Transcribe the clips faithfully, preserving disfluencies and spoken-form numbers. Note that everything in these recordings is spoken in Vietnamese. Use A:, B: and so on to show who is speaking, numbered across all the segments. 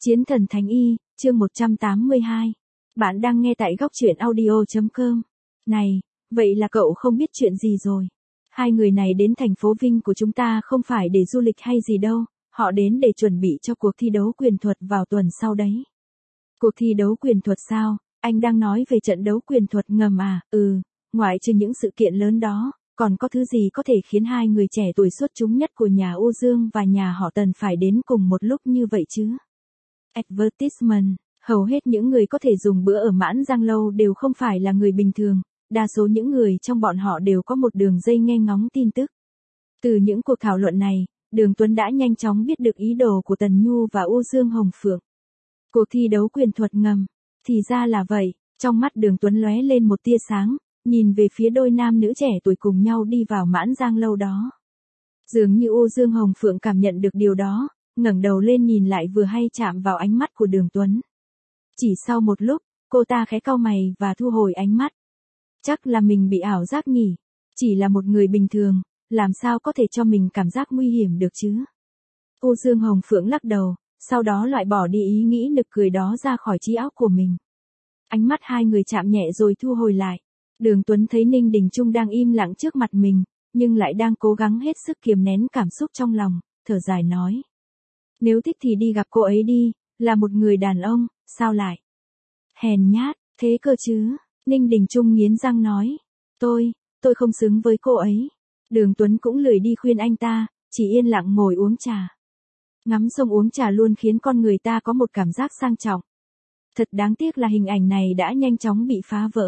A: Chiến thần Thánh Y, chương một trăm tám mươi hai. Bạn đang nghe tại góc truyện audio chấm com. Này, vậy là cậu không biết chuyện gì rồi. Hai người này đến thành phố Vinh của chúng ta không phải để du lịch hay gì đâu, họ đến để chuẩn bị cho cuộc thi đấu quyền thuật vào tuần sau đấy. Cuộc thi đấu quyền thuật sao? Anh đang nói về trận đấu quyền thuật ngầm à? Ừ, ngoại trừ những sự kiện lớn đó, còn có thứ gì có thể khiến hai người trẻ tuổi xuất chúng nhất của nhà Âu Dương và nhà họ Tần phải đến cùng một lúc như vậy chứ? Advertisement, hầu hết những người có thể dùng bữa ở Mãn Giang Lâu đều không phải là người bình thường, đa số những người trong bọn họ đều có một đường dây nghe ngóng tin tức. Từ những cuộc thảo luận này, Đường Tuấn đã nhanh chóng biết được ý đồ của Tần Nhu và Âu Dương Hồng Phượng. Cuộc thi đấu quyền thuật ngầm, thì ra là vậy, trong mắt Đường Tuấn lóe lên một tia sáng, nhìn về phía đôi nam nữ trẻ tuổi cùng nhau đi vào Mãn Giang Lâu đó. Dường như Âu Dương Hồng Phượng cảm nhận được điều đó, ngẩng đầu lên nhìn lại vừa hay chạm vào ánh mắt của Đường Tuấn. Chỉ sau một lúc, cô ta khẽ cau mày và thu hồi ánh mắt. Chắc là mình bị ảo giác nhỉ, chỉ là một người bình thường, làm sao có thể cho mình cảm giác nguy hiểm được chứ? Âu Dương Hồng Phượng lắc đầu, sau đó loại bỏ đi ý nghĩ nực cười đó ra khỏi trí óc của mình. Ánh mắt hai người chạm nhẹ rồi thu hồi lại. Đường Tuấn thấy Ninh Đình Trung đang im lặng trước mặt mình, nhưng lại đang cố gắng hết sức kiềm nén cảm xúc trong lòng, thở dài nói. Nếu thích thì đi gặp cô ấy đi, là một người đàn ông, sao lại? Hèn nhát, thế cơ chứ? Ninh Đình Trung nghiến răng nói. Tôi, tôi không xứng với cô ấy. Đường Tuấn cũng lười đi khuyên anh ta, chỉ yên lặng ngồi uống trà. Ngắm sông uống trà luôn khiến con người ta có một cảm giác sang trọng. Thật đáng tiếc là hình ảnh này đã nhanh chóng bị phá vỡ.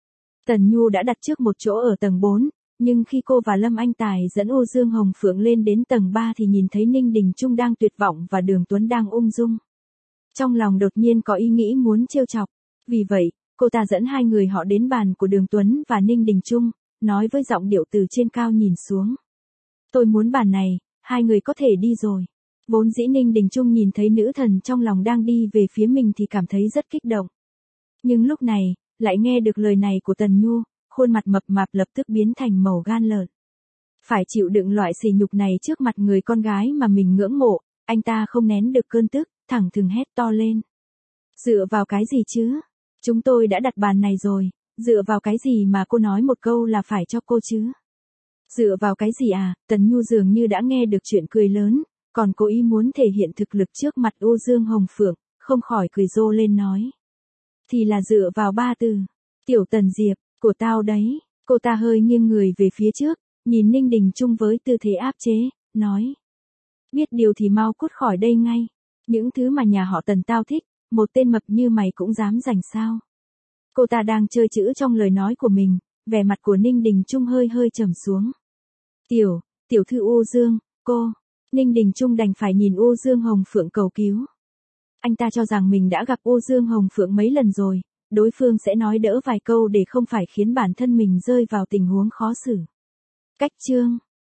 A: Tần Nhu đã đặt trước một chỗ ở tầng bốn, nhưng khi cô và Lâm Anh Tài dẫn Âu Dương Hồng Phượng lên đến tầng ba thì nhìn thấy Ninh Đình Trung đang tuyệt vọng và Đường Tuấn đang ung dung. Trong lòng đột nhiên có ý nghĩ muốn trêu chọc, vì vậy, cô ta dẫn hai người họ đến bàn của Đường Tuấn và Ninh Đình Trung, nói với giọng điệu từ trên cao nhìn xuống. Tôi muốn bàn này, hai người có thể đi rồi. Vốn dĩ Ninh Đình Trung nhìn thấy nữ thần trong lòng đang đi về phía mình thì cảm thấy rất kích động. Nhưng lúc này, lại nghe được lời này của Tần Nhu, khuôn mặt mập mạp lập tức biến thành màu gan lợn. Phải chịu đựng loại sỉ nhục này trước mặt người con gái mà mình ngưỡng mộ, anh ta không nén được cơn tức, thẳng thừng hét to lên. Dựa vào cái gì chứ? Chúng tôi đã đặt bàn này rồi, dựa vào cái gì mà cô nói một câu là phải cho cô chứ? Dựa vào cái gì à? Tần Nhu dường như đã nghe được chuyện cười lớn, còn cố ý muốn thể hiện thực lực trước mặt Âu Dương Hồng Phượng, không khỏi cười rô lên nói. Thì là dựa vào ba từ, Tiểu Tần Diệp, của tao đấy. Cô ta hơi nghiêng người về phía trước, nhìn Ninh Đình Trung với tư thế áp chế, nói. Biết điều thì mau cút khỏi đây ngay. Những thứ mà nhà họ Tần tao thích, một tên mập như mày cũng dám giành sao? Cô ta đang chơi chữ trong lời nói của mình, vẻ mặt của Ninh Đình Trung hơi hơi trầm xuống. Tiểu, tiểu thư Âu Dương, cô. Ninh Đình Trung đành phải nhìn Âu Dương Hồng Phượng cầu cứu. Anh ta cho rằng mình đã gặp Âu Dương Hồng Phượng mấy lần rồi, đối phương sẽ nói đỡ vài câu để không phải khiến bản thân mình rơi vào tình huống khó xử. Cách chương